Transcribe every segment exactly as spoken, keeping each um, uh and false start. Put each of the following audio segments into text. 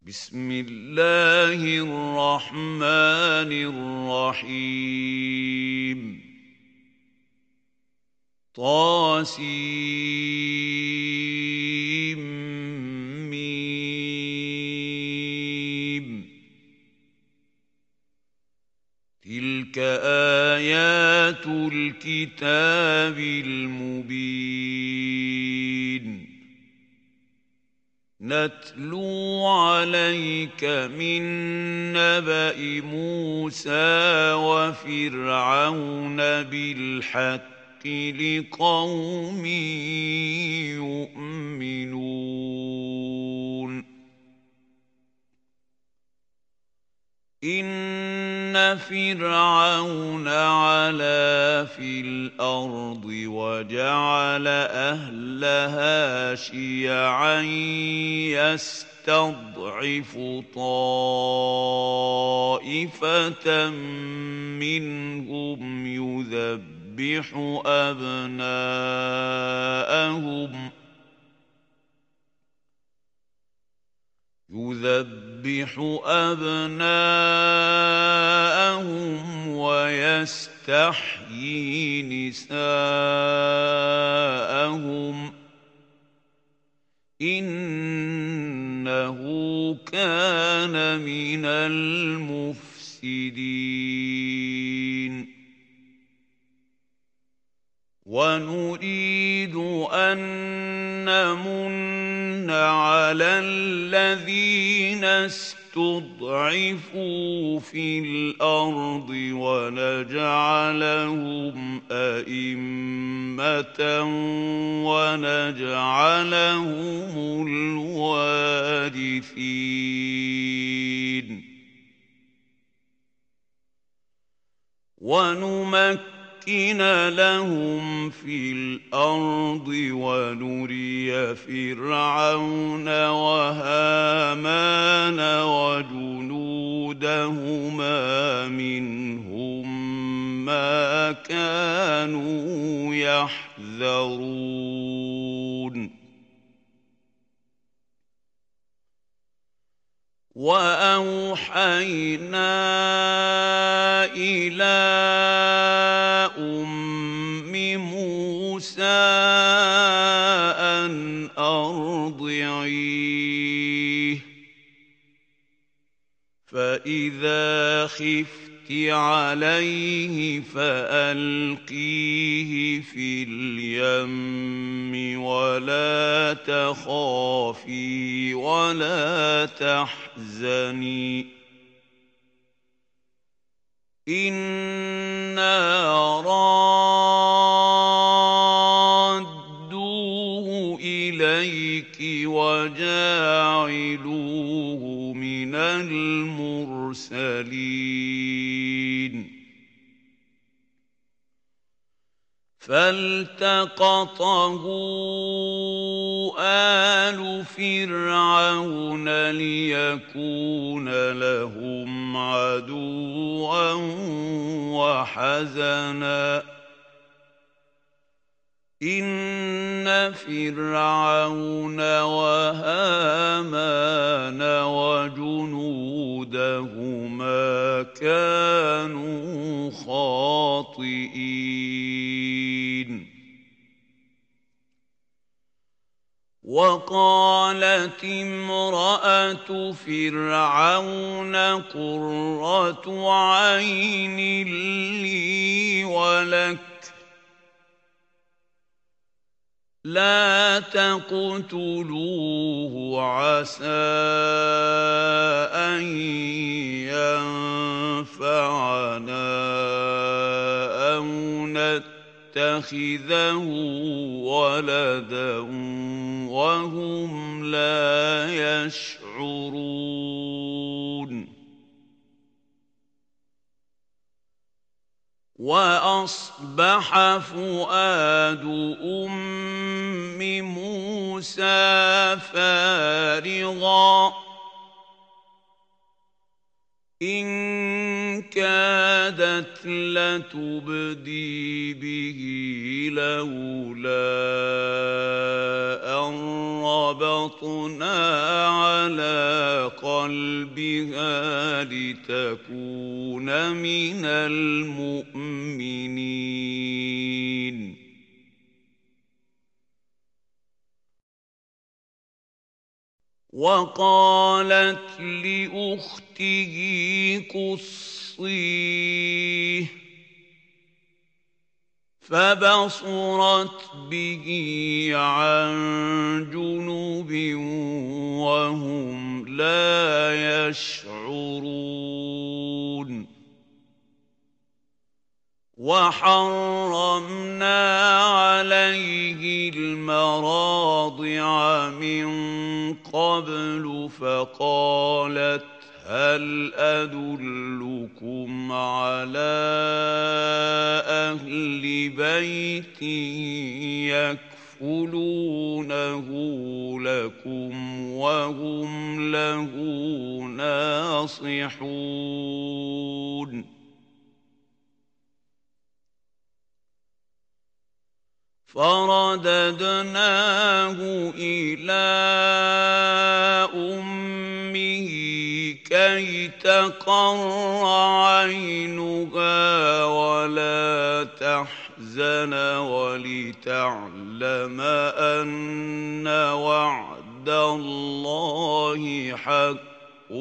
بسم الله الرحمن الرحيم طاسيم ميم تلك آيات الكتاب المبين نتلو عليك من نبأ موسى وفرعون بالحق لقوم يؤمنون إن فرعون علا في الأرض وجعل أهلها شيعا يستضعف طائفة منهم يذبح أبناءهم يذبح أبناءهم ويستحيي نساءهم إنه كان من المفسدين ونريد أن نمن على الذين استضعفوا في الأرض ونجعلهم أئمة ونجعلهم الوارثين ونمكن نمكن لهم في الأرض ونري فرعون وهامان وجنودهما منهم ما كانوا يحذرون وأوحينا إلى أم موسى أن أرضعيه فإذا خفت عليه فألقيه في اليم ولا تخافي ولا تحزني إنا رادوه إليك وجاعلوه من المرسلين فالتقطه آل فرعون ليكون لهم عدوا وحزنا إن فرعون وهامان وجنودهما كانوا خاطئين وقالت امرأة فرعون قرة عين لي ولك لا تقتلوه عسى أن ينفعنا أو نتخذه ولدا وهم لا يشعرون وأصبح فؤاد أم موسى فارغا إن كادت لتبدي به لولا أن وربطنا على قلبها لتكون من المؤمنين وقالت لأخته قصيه فبصرت به عن جنب وهم لا يشعرون وحرمنا عليه المراضع من قبل فقالت هل أدلكم على أهل بيت يكفلونه لكم وهم له ناصحون فرددناه إلى أمه كي تقر عينها ولا تحزن ولتعلم أن وعد الله حق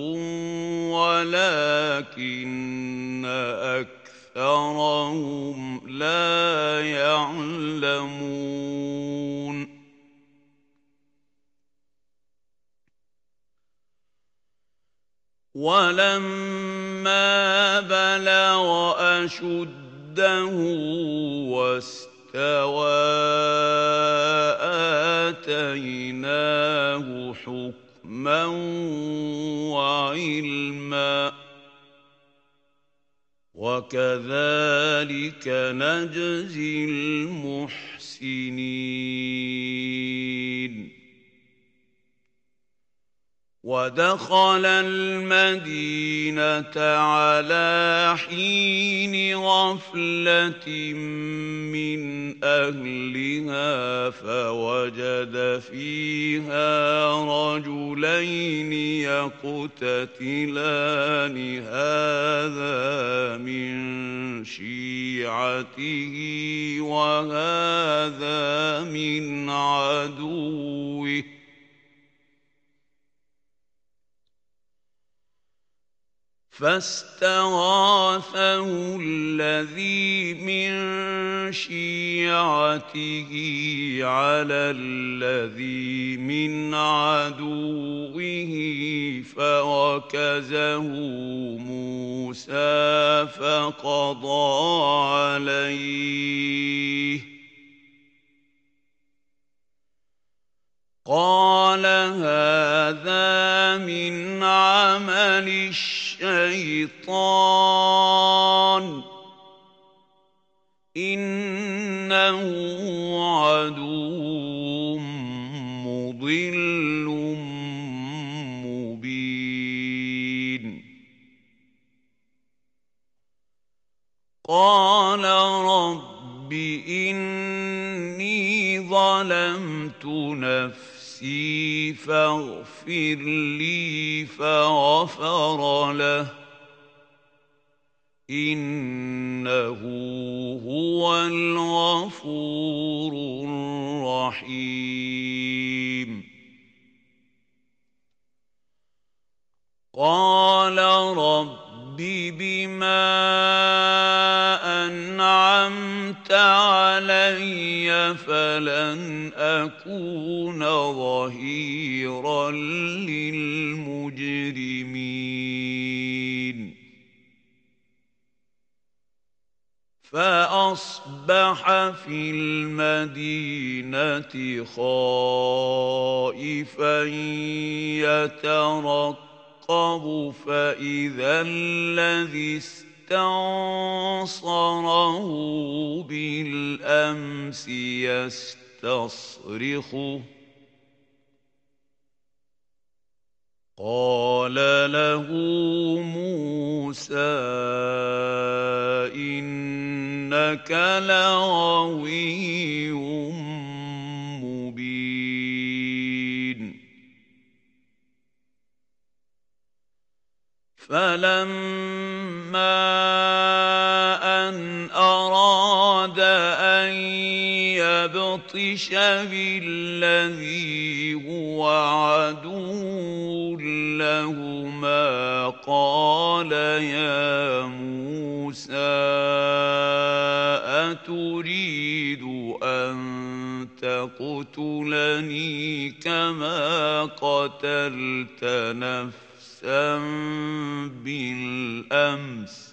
ولكن أكثرهم لا يعلمون ولما بلغ أشده واستوى آتيناه حكما وعلما وكذلك نجزي المحسنين ودخل المدينة على حين غفلة من أهلها فوجد فيها رجلين يقتتلان هذا من شيعته وهذا من عدوه فاستغاثه الذي من شيعته على الذي من عدوه فوكزه موسى فقضى عليه قال هذا من عمل الشيطان إنه عدو مضل مبين قال رب إني ظلمت نفسي فاغفر لي فغفر له إنه هو الغفور الرحيم قال رب بما أنعمت علي فلن أكون ظهيرا للمجرمين فأصبح في المدينة خائفا يترقب فإذا الذي استنصره بالأمس يستصرخه قال له موسى إنك لغوي مبين فلما أن أراد أن يبطش بالذي هو عدو لهما قال يا موسى أتريد أن تقتلني كما قتلت نفسا بالأمس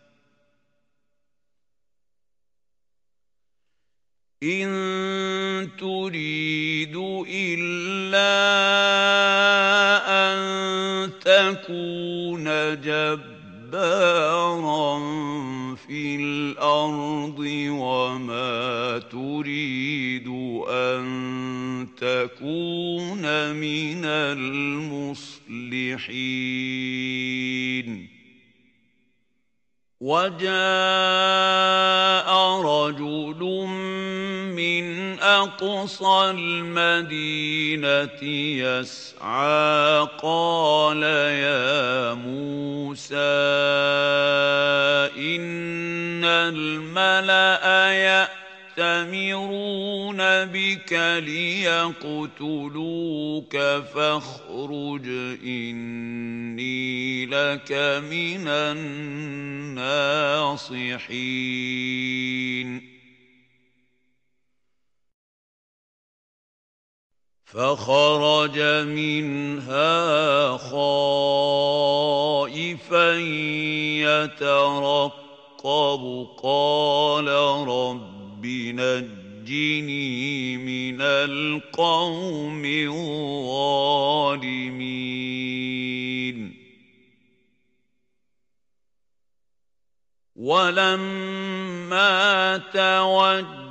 إن تريد إلا أن تكون جبارا في الأرض وما تريد أن تكون من المصلحين وجاء رجل من أقصى المدينة يسعى قال يا موسى إن الملأ يأتمرون بك ليقتلوك فاخرج إني لك من الناصحين فخرج منها خائفا يترقب قال رب نجني من القوم الظالمين ولما توجه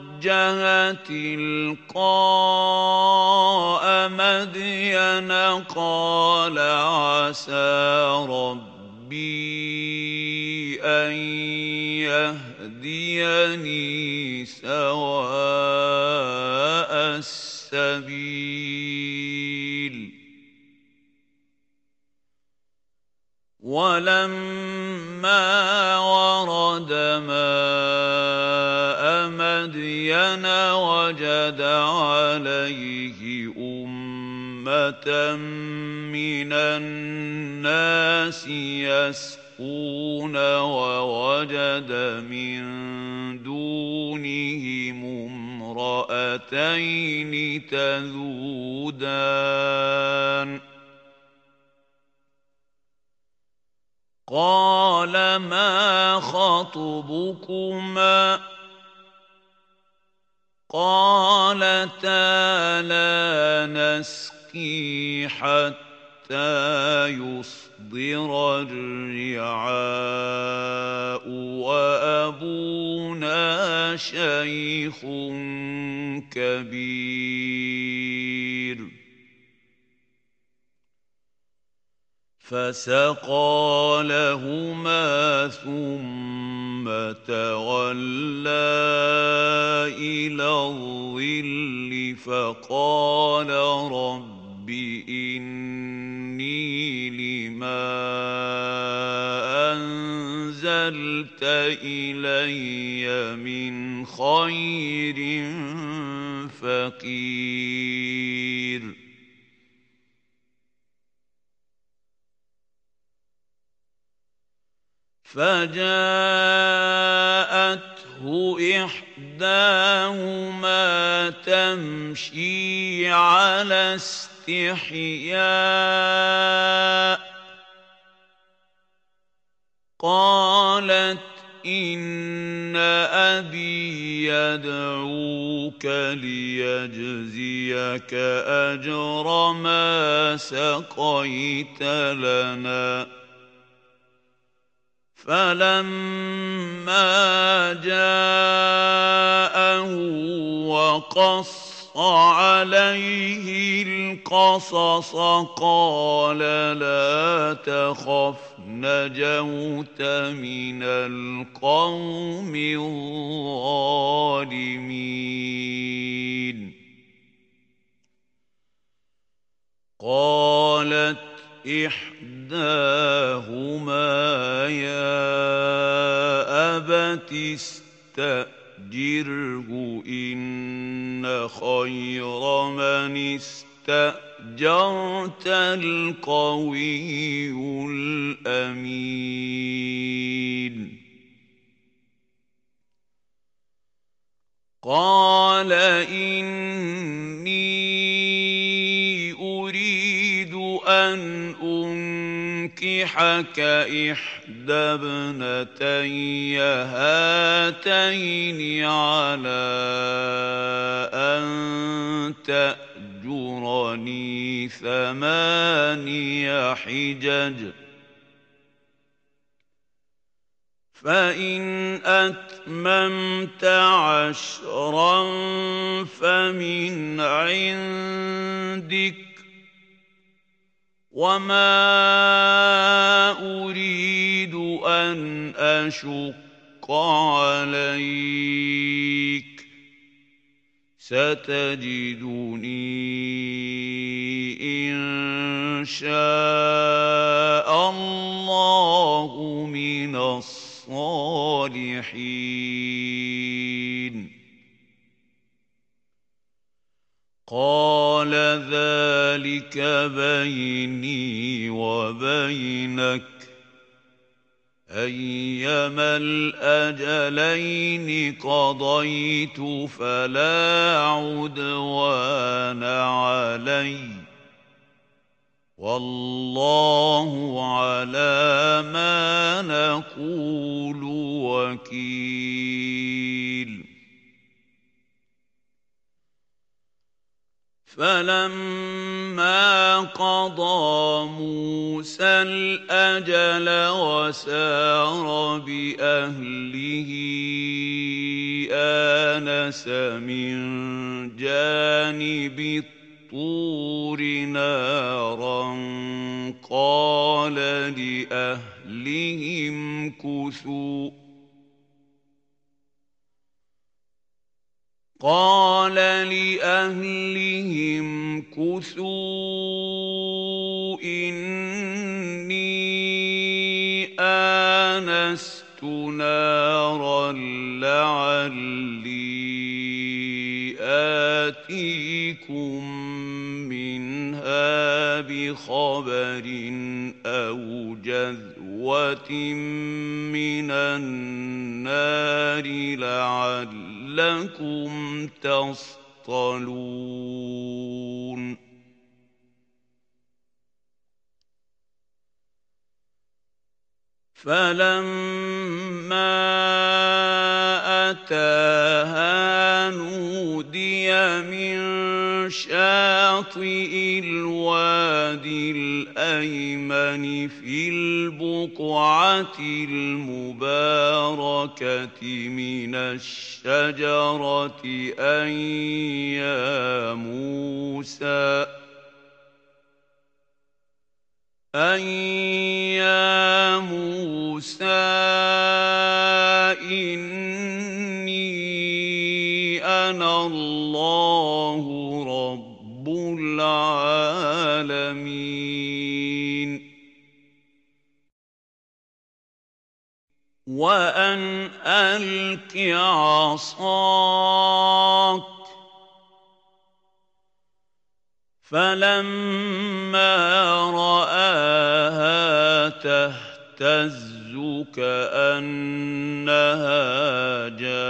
تلقاء مدين قال عسى ربي أن يهديني سواء السبيل ولما ورد ماء مدين وجد عليه أمة من الناس يسقون ووجد من دونهم امرأتين تذودان قال ما خطبكما قالتا لا نسقي حتى يصدر الرعاء وأبونا شيخ كبير فسقى لهما ثم تولى إلى الظل فقال رب إني لما أنزلت إلي من خير فقير فجاءته إحداهما تمشي على استحياء قالت إن أبي يدعوك ليجزيك أجر ما سقيت لنا فلما جاءه وقص عليه القصص قال لا تخف نجوت من القوم الظالمين قالت إحدى إحداهما يا أبت استأجره إن خير من استأجرت القوي الأمين قال إني أريد أن أنكحك إحدى ابنتي هاتين على أن تأجرني ثماني حجج فإن أتممت عشرا فمن عندك وما أريد أن أشق عليك ستجدني إن شاء الله من الصالحين قال ذلك بيني وبينك أيما الأجلين قضيت فلا عدوان علي والله على ما نقول وكيل فلما قضى موسى الأجل وسار بأهله آنس من جانب الطور نارا قال لأهلهم كثوا قال لأهلهم كثوا إني آنست نارا لعلي آتيكم منها بخبر أو جذوة من النار لعلكم تصطلون فلما أتاها نودي من شاطئ الوادي الأيمن في البقعة المباركة من الشجرة أن يا موسى أن يا موسى إني أنا الله رب العالمين وأن ألق عصاك فلما رآها تهتز كأنها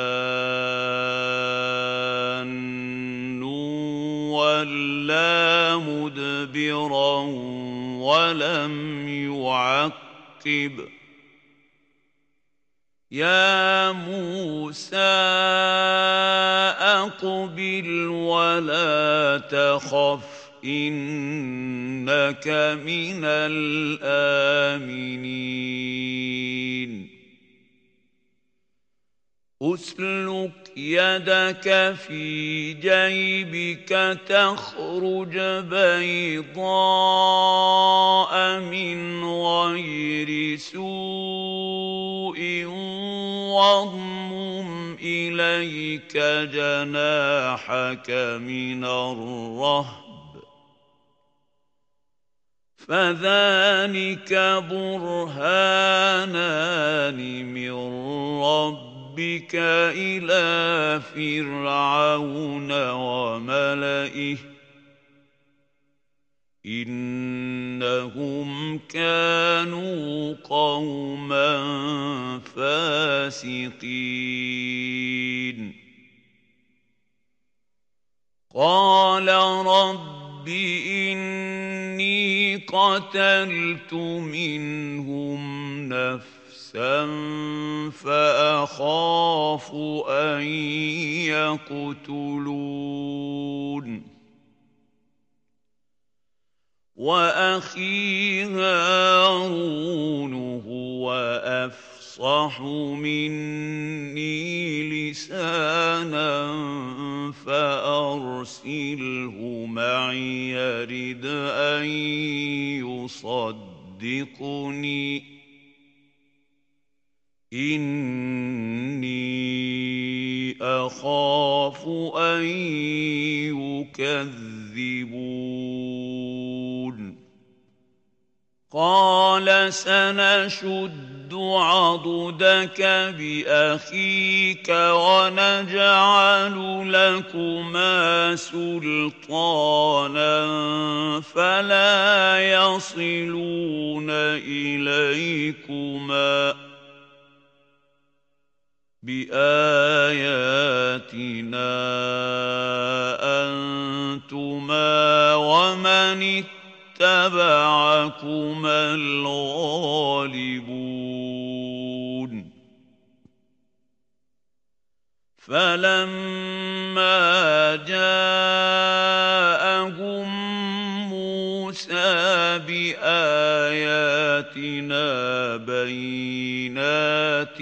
جان ولا مدبرا ولم يعقب يا موسى أقبل ولا تخف إنك من الآمنين أسلك يدك في جيبك تخرج بيضاء من غير سوء واضمم إليك جناحك من الرهب فذلك برهانان من ربك إلى فرعون وملئه إنهم كانوا قوما فاسقين قال رب إني قتلت منهم نفسا فأخاف أن يقتلون وأخي هارون هو أفصح مني لسانا فأرسله معي يرد أن يصدقني إني أخاف أن يكذبون قال سنشد عضدك بأخيك ونجعل لكما سلطانا فلا يصلون إليكما بآياتنا أنتما ومن اتبعكما الغالبون فلما جاءهم موسى بآياتنا بينات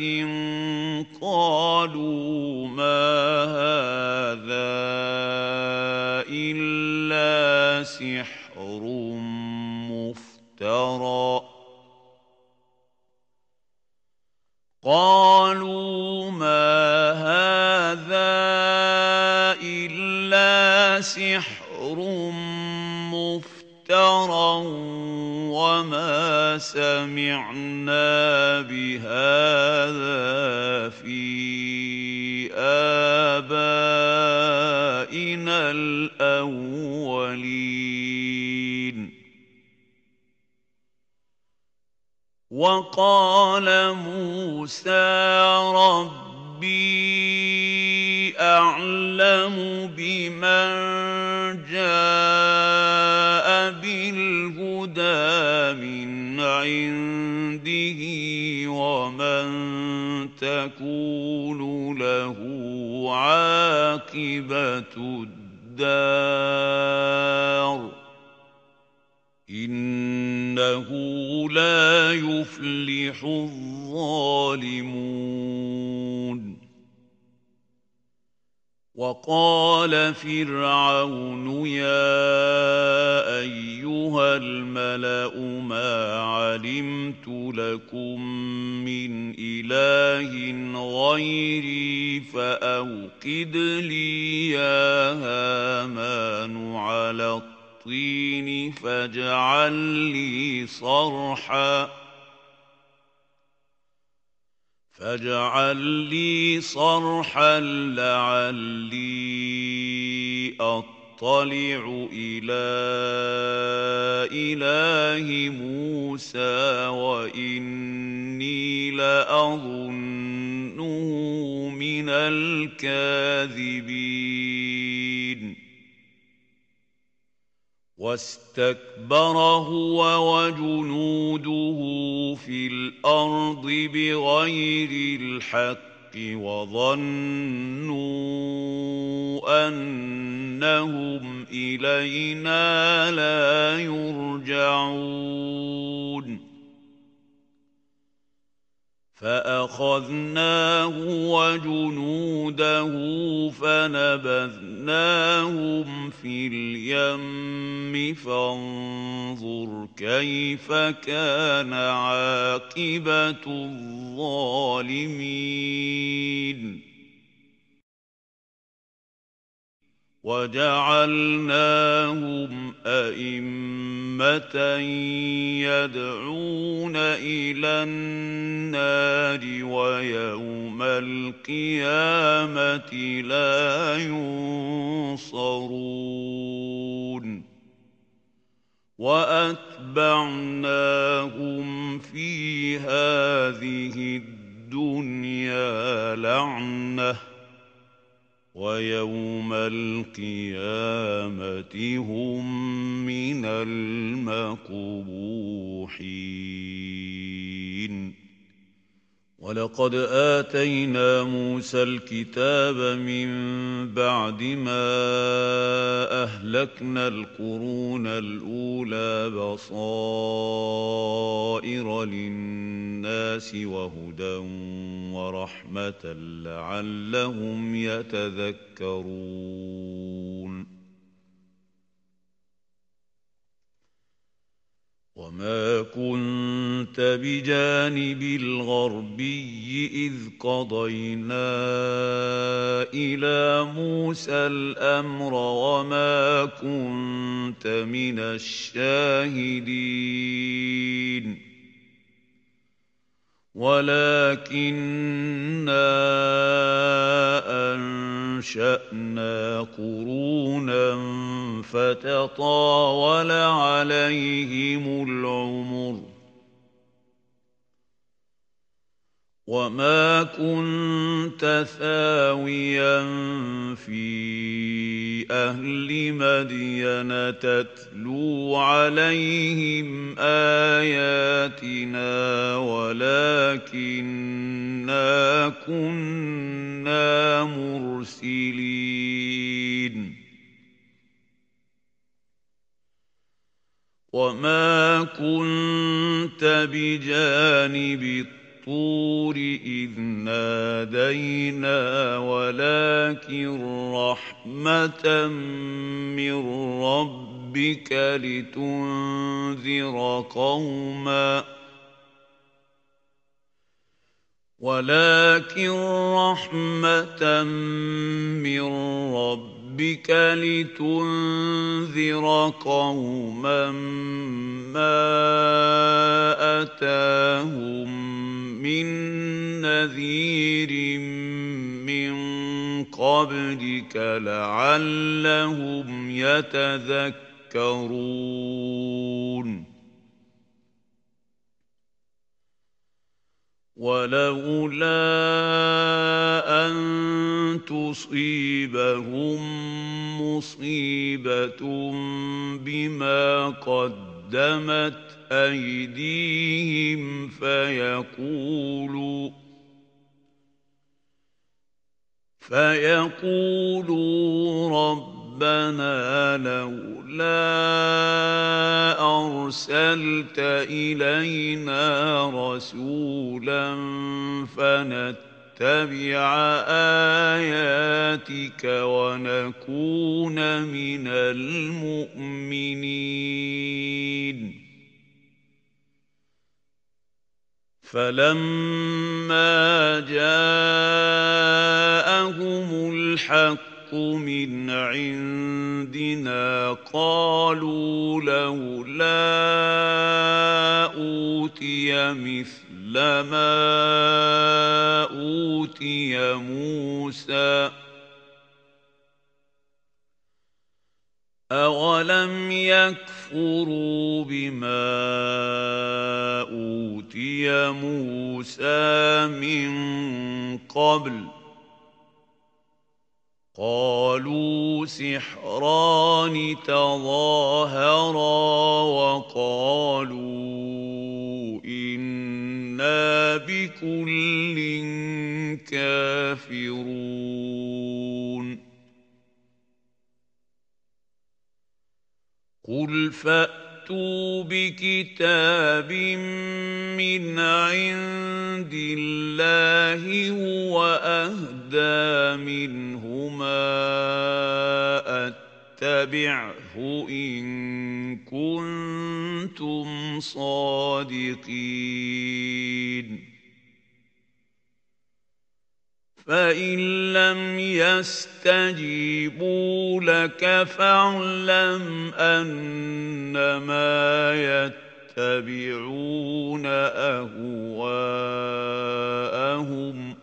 قالوا ما هذا إلا سحر مفترى قالوا ما هذا إلا سحر مفترى وما سمعنا بهذا في آبائنا الأولين وقال موسى ربي أعلم بمن جاء بالهدى من عنده ومن تكون له عاقبة الدار إنه لا يفلح الظالمون وقال فرعون يا أيها الملأ ما علمت لكم من إله غيري فأوقد لي يا هامان على الطين فاجعل لي صرحا فاجعل لي صرحا لعلي أطلع إلى إله موسى وإني لأظنه من الكاذبين واستكبر هو وجنوده في الأرض بغير الحق وظنوا أنهم إلينا لا يرجعون فأخذناه وجنوده فنبذناهم في اليم فانظر كيف كان عاقبة الظالمين وجعلناهم أئمة يدعون إلى النار ويوم القيامة لا ينصرون وأتبعناهم في هذه الدنيا لعنة ويوم القيامة هم من المقبوحين ولقد آتينا موسى الكتاب من بعد ما أهلكنا القرون الأولى بصائر للناس وهدى ورحمة لعلهم يتذكرون وما كنت بجانب الغربي إذ قضينا إلى موسى الأمر وما كنت من الشاهدين ولكننا أنشأنا قرونا فتطاول عليهم العمر وما كنت ثاويا في أهل مدين تتلو عليهم آياتنا ولكننا كنا مرسلين وما كنت بجانب الطور إذ نادينا ولكن رحمة من ربك لتنذر قوما ولكن رحمة من ربك لتنذر قوما ما أتاهم من نذير من قبلك لعلهم يتذكرون ولولا أن تصيبهم مصيبة بما قدمت أيديهم فيقولوا فيقولوا ربنا لولا أرسلت إلينا رسولا فنتبع آياتك ونكون من المؤمنين فلما جاءهم الحق من عندنا قالوا لولا أوتي مثل ما أوتي موسى أولم يكفروا بما أوتي موسى من قبل قالوا سحران تظاهرا وقالوا إنا بكل كافرون قل فأتوا بكتاب من عند الله هو أهدى منهما أتبعه إن كنتم صادقين فإن لم يستجيبوا لك فاعلم أنما يتبعون أهواءهم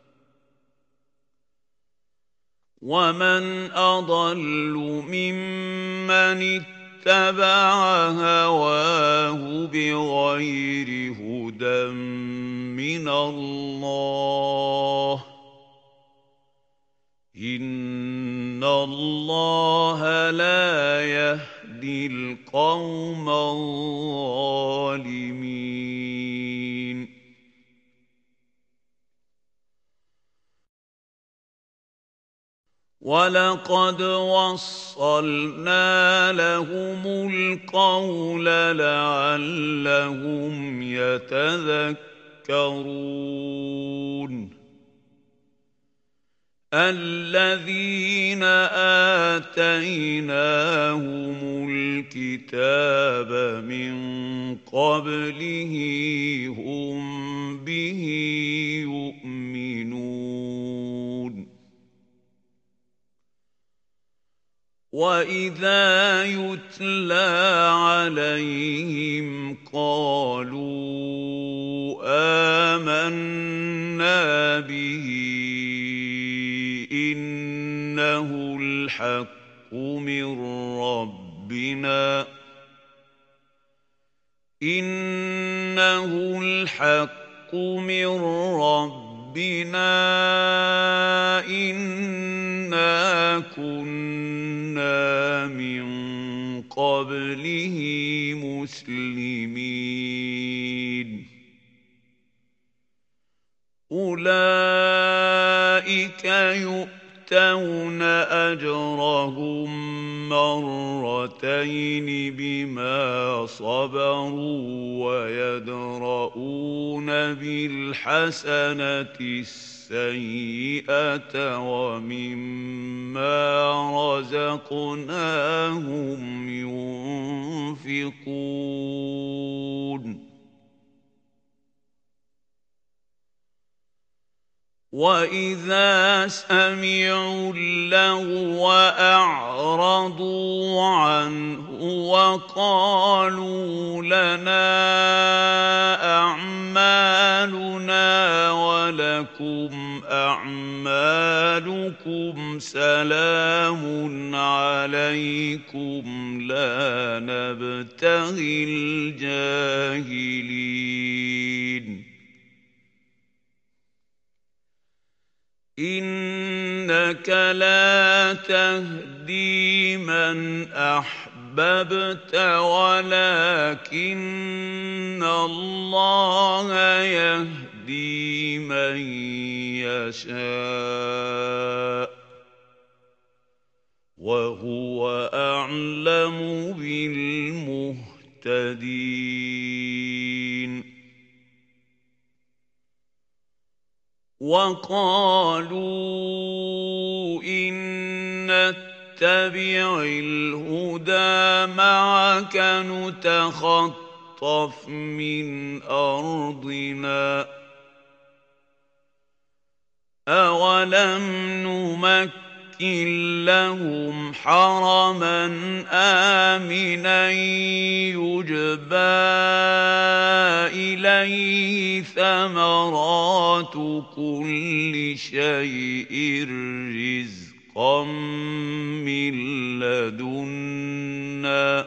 ومن أضل ممن اتبع هواه بغير هدى من الله إن الله لا يهدي القوم الظالمين ولقد وصلنا لهم القول لعلهم يتذكرون الذين آتيناهم الكتاب من قبله هم به يؤمنون وإذا يتلى عليهم قالوا آمنا به إنه الحق من ربنا إنه الحق من ربنا إنا كنا من قبله مسلمين أولئك يؤتون أجرهم مرتين بما صبروا ويدرؤون بالحسنة السيئة ومما رزقناهم ينفقون وإذا سمعوا اللغو أعرضوا عنه وقالوا لنا أعمالنا ولكم أعمالكم سلام عليكم لا نبتغي الجاهلين إنك لا تهدي من أحببت ولكن الله يهدي من يشاء وهو أعلم بالمهتدين وقالوا إن نتبع الهدى معك نتخطف من أرضنا أولم نمكن لهم حرما آمنا يجبى إليه ثمرات كل شيء رزقا من لدنا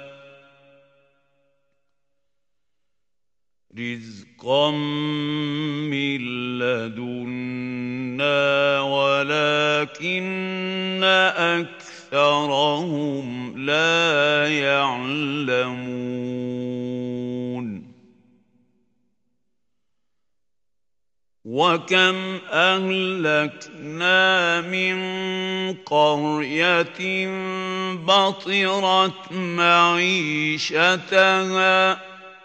رزقا من لدنا ولكن أكثرهم لا يعلمون وكم أهلكنا من قرية بطرت معيشتها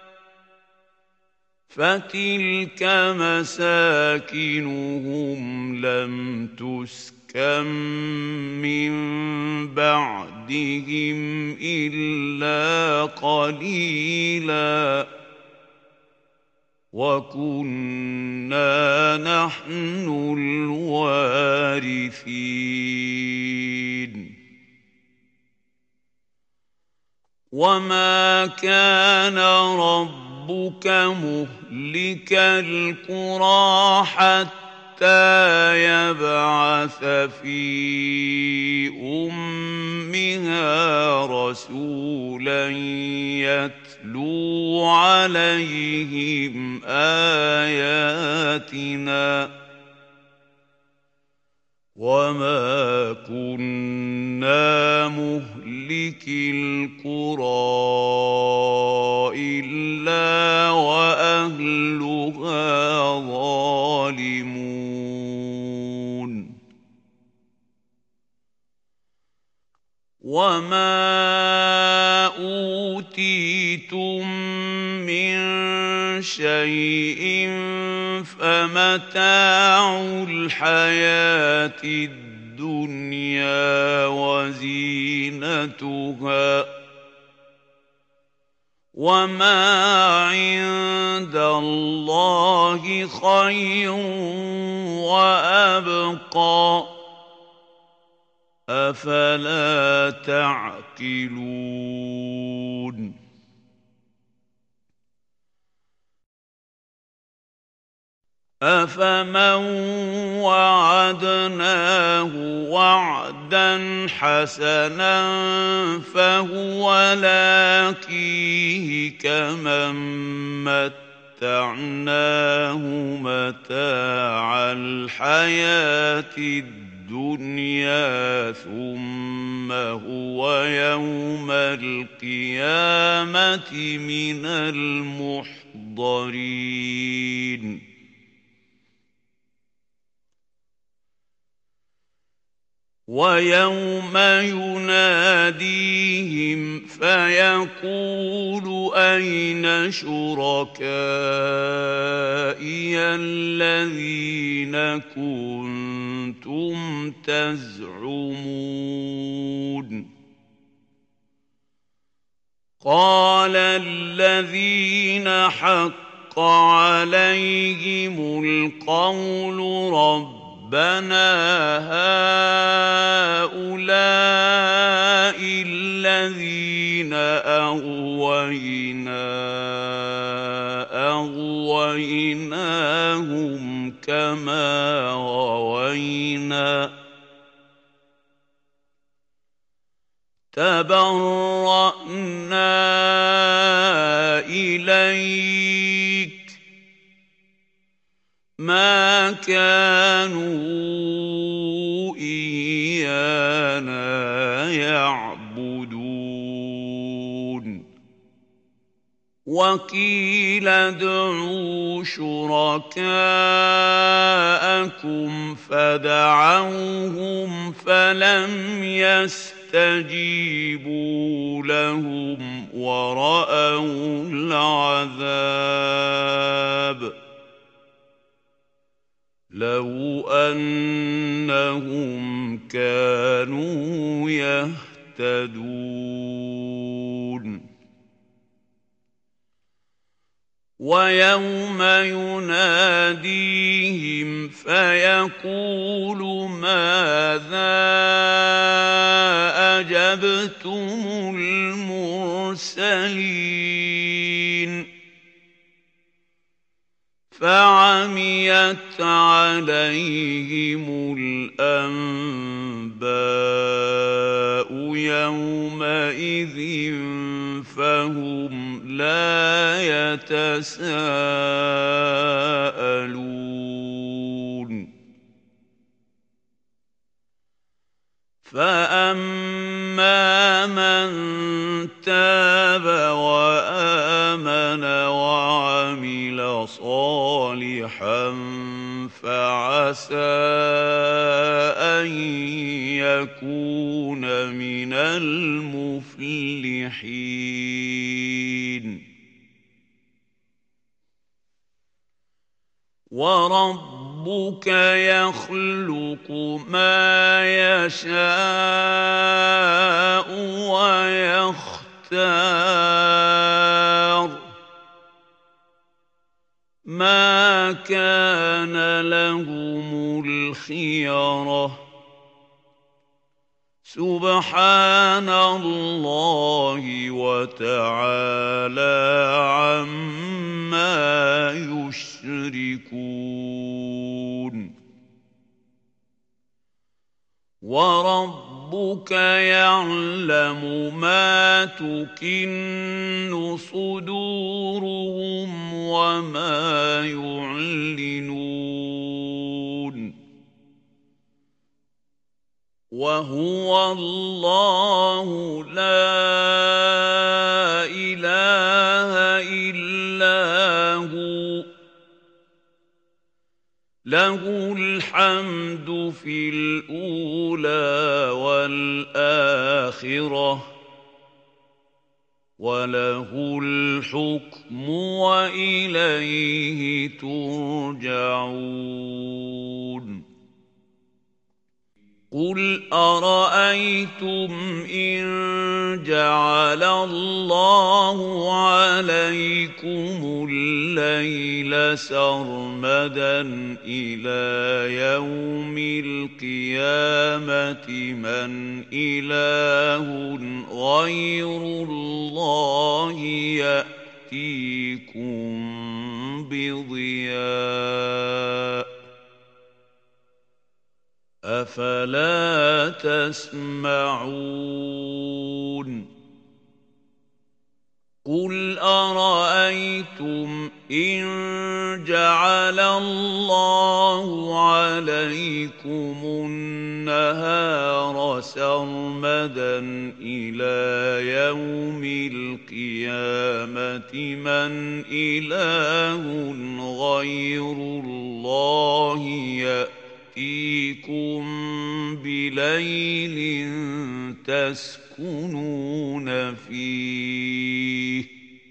فتلك مساكنهم لم تسكن من بعدهم إلا قليلاً وكنا نحن الوارثين وما كان ربك مهلك القرى حتى يبعث في أمها رسولا يتلو عليهم آياتنا وما كنا مهلك القرى إلا وأهلها ظالمون وما أوتيتم من شيء فمتاع الحياة الدنيا وزينتها وما عند الله خير وأبقى أفلا تعقلون أفمن وعدناه وعدا حسنا فهو لاقيه كمن متعناه متاع الحياة الدنيا ثم هو يوم القيامة من المحضرين ويوم يناديهم فيقول أين شركائي الذين كنتم تزعمون قال الذين حق عليهم القول رب ربنا هؤلاء الذين أغوينا أغويناهم كما غوينا تبرأنا إليك ما كانوا إيانا يعبدون وقيل ادعوا شركاءكم فدعوهم فلم يستجيبوا لهم ورأوا العذاب لو أنهم كانوا يهتدون ويوم يناديهم فيقول ماذا أجبتم المرسلين فعميت عليهم الأنباء يومئذ فهم لا يتساءلون فأما من تاب وآمن وعمل صالحا فعسى أن يكون من المفلحين وربك يخلق ما يشاء ويختار ما كان لهم الخيرة سبحان الله وتعالى عما يشركون وربك يعلم ما تكن صدورهم وما يعلنون وهو الله لا إله إلا هو له الحمد في الأولى والآخرة وله الحكم وإليه ترجعون قل أرأيتم إن جعل الله عليكم الليل سرمدا إلى يوم القيامة من إله غير الله يأتيكم بضياء أفلا تسمعون قل أرأيتم إن جعل الله عليكم النهار سرمدا إلى يوم القيامة من إله غير الله يأتيكم يأتيكم بليل تسكنون فيه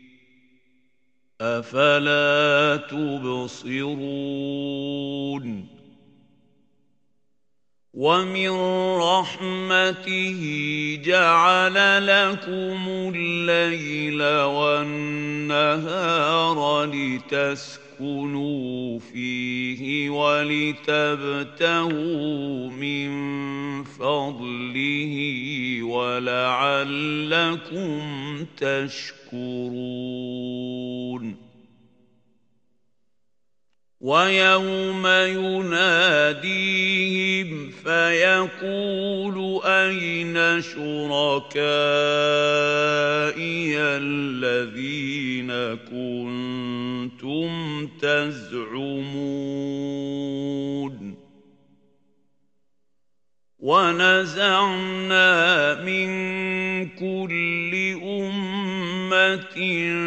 أفلا تبصرون ومن رحمته جعل لكم الليل والنهار لتسكنوا كنوا فيه ولتبتغوا من فضله ولعلكم تشكرون ويوم يناديهم فيقول أين شركائي الذين كنتم تزعمون ونزعنا من كل أمة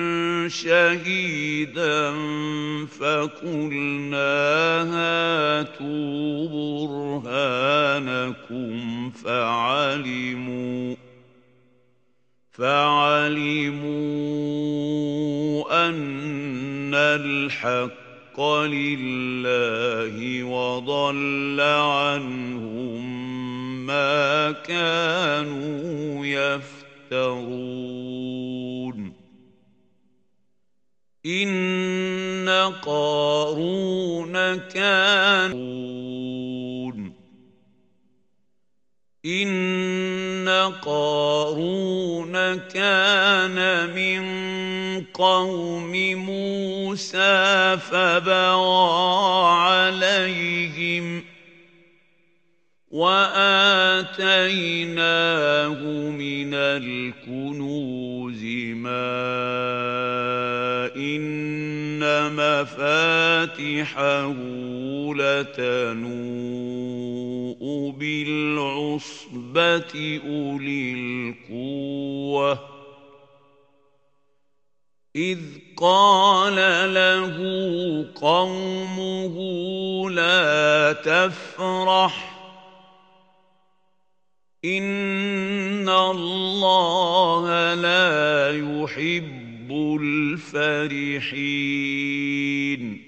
شهيدا فقلنا هاتوا برهانكم فعلموا فعلموا أن الحق لله وضل عنهم ما كانوا يفترون إن قارون كان إن قارون كان من قوم موسى فبغى عليهم وآتيناه من الكنوز ما إن مفاتحه لتنوء بالعصبة أولي القوة إذ قال له قومه لا تفرح إن الله لا يحب الفرحين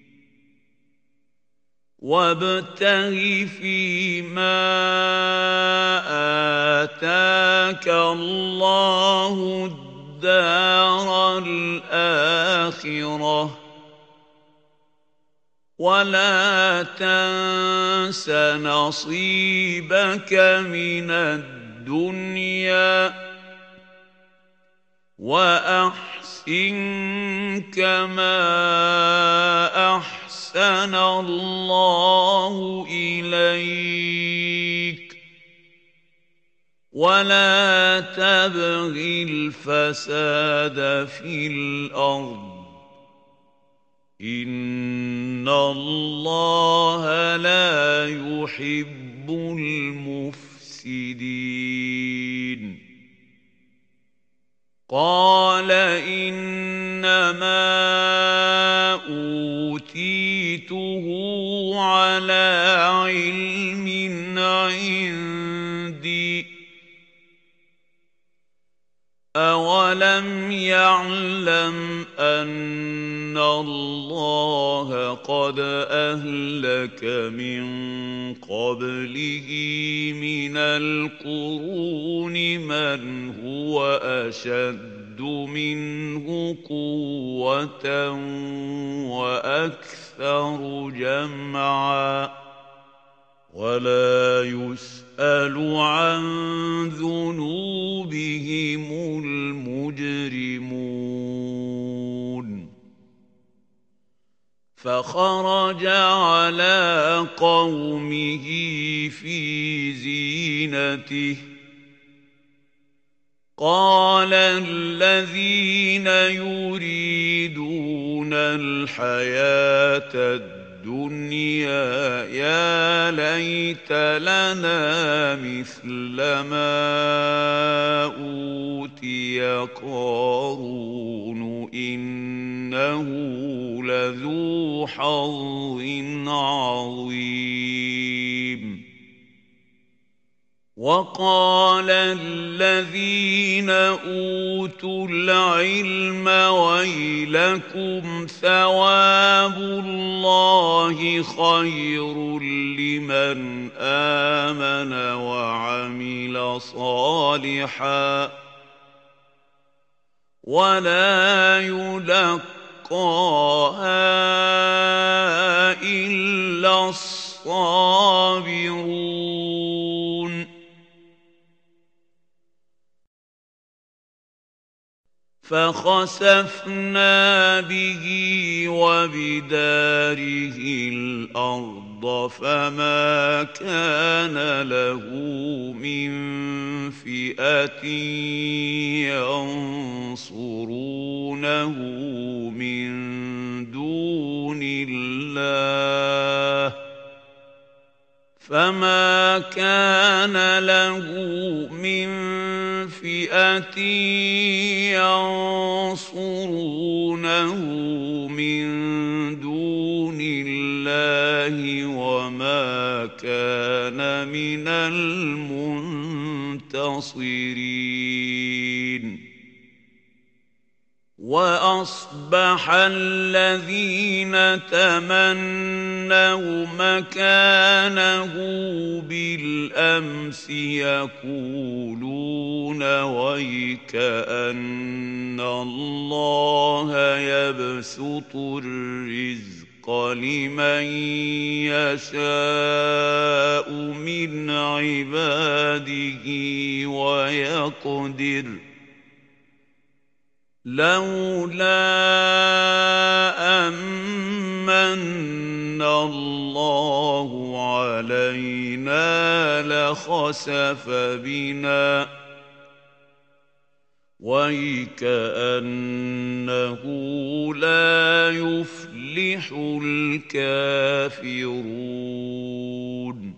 وابتغ فيما آتاك الله الدار الآخرة ولا تنس نصيبك من الدنيا وأحسن كما أحسن الله إليك ولا تبغ الفساد في الأرض إن الله لا يحب المفسدين قال إنما أوتيته على علم عندي أولم يعلم أن الله قد أهلك من قبله من القرون من هو أشد منه قوة وأكثر جمعا ولا يسأل عن ذنوبهم المجرمون فخرج على قومه في زينته قال الذين يريدون الحياة الدنيا يا ليت لنا مثل ما أوتي قارون إنه لذو حظ عظيم وقال الذين أوتوا العلم ويلكم ثواب الله خير لمن آمن وعمل صالحا ولا يلقاها إلا الصابرون فخسفنا به وبداره الأرض فما كان له من فئة ينصرونه من دون الله فما كان له من فئة ينصرونه من دون الله وما كان من المنتصرين وأصبح الذين تمنوا مكانه بالأمس يقولون ويكأن الله يبسط الرزق لمن يشاء من عباده ويقدر لولا أمن الله علينا لخسف بنا ويكأنه لا يفلح الكافرون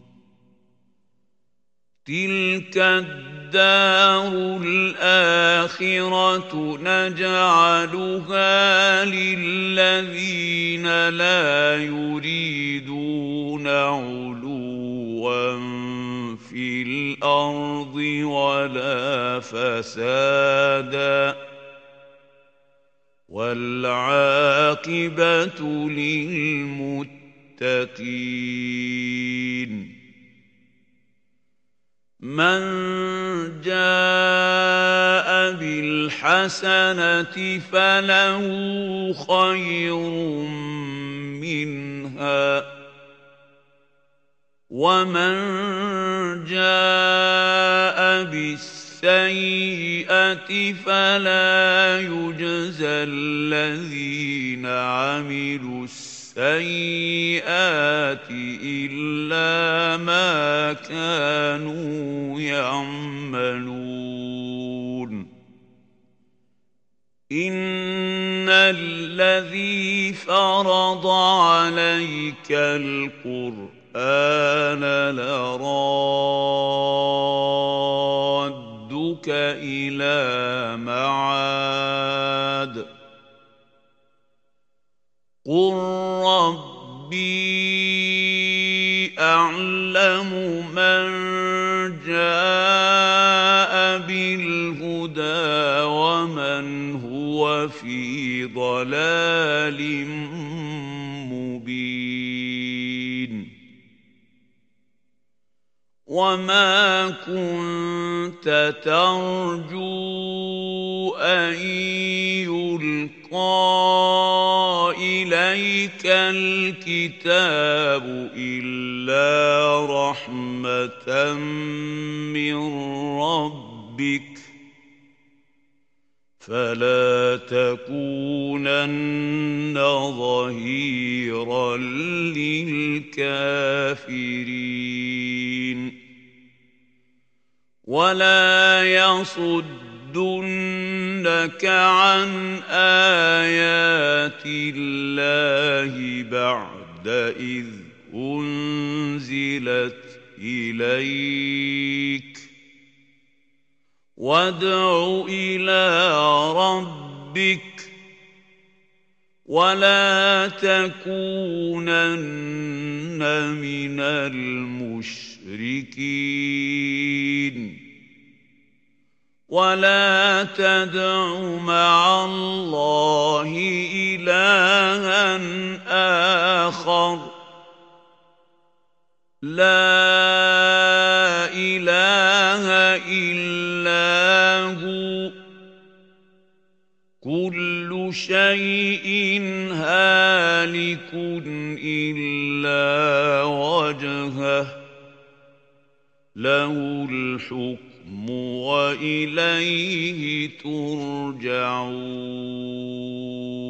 تلك الدار الآخرة نجعلها للذين لا يريدون علوا في الأرض ولا فسادا والعاقبة للمتقين من جاء بالحسنة فله خير منها بها ومن جاء بالسيئة فلا يجزى الذين عملوا السيئات إلا ما كانوا يعملون إن الذي فرض عليك القرآن لرادك إلى معاد قل ربي أعلم من جاء بالهدى ومن هو في ضلال مبين وما كنت ترجو أن يلقى إليك الكتاب إلا رحمة من ربك فلا تكونن ظهيرا للكافرين ولا يصدنك عن آيات الله بعد إذ أنزلت إليك وادع إلى ربك ولا تكونن من المشركين ولا تدع مع الله إلها آخر لا إله إلا هو كل شيء هالك إلا وجهه له الحكم وإليه ترجعون